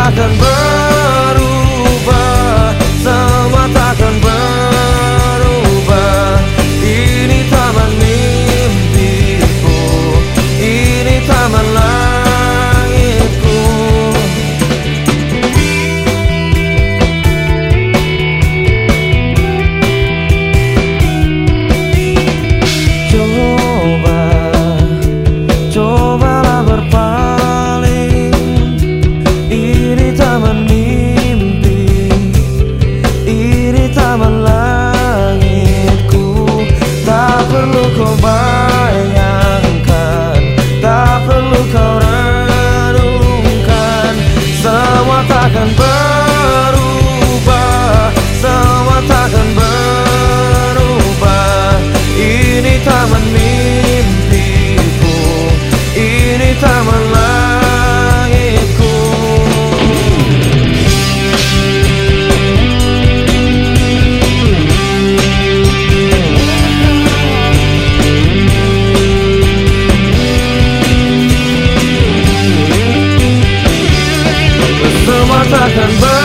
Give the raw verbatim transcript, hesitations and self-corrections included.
takkan berubah, semua takkan berubah. Ini taman mimpiku, ini taman langitku. Coba, cobalah berpaling. Ini taman mimpi, ini taman langitku. Tak perlu kau bayangkan, tak perlu kau renungkan. Semua takkan berubah, semua takkan berubah. Ini taman mimpiku, ini taman langitku. Semua takkan ber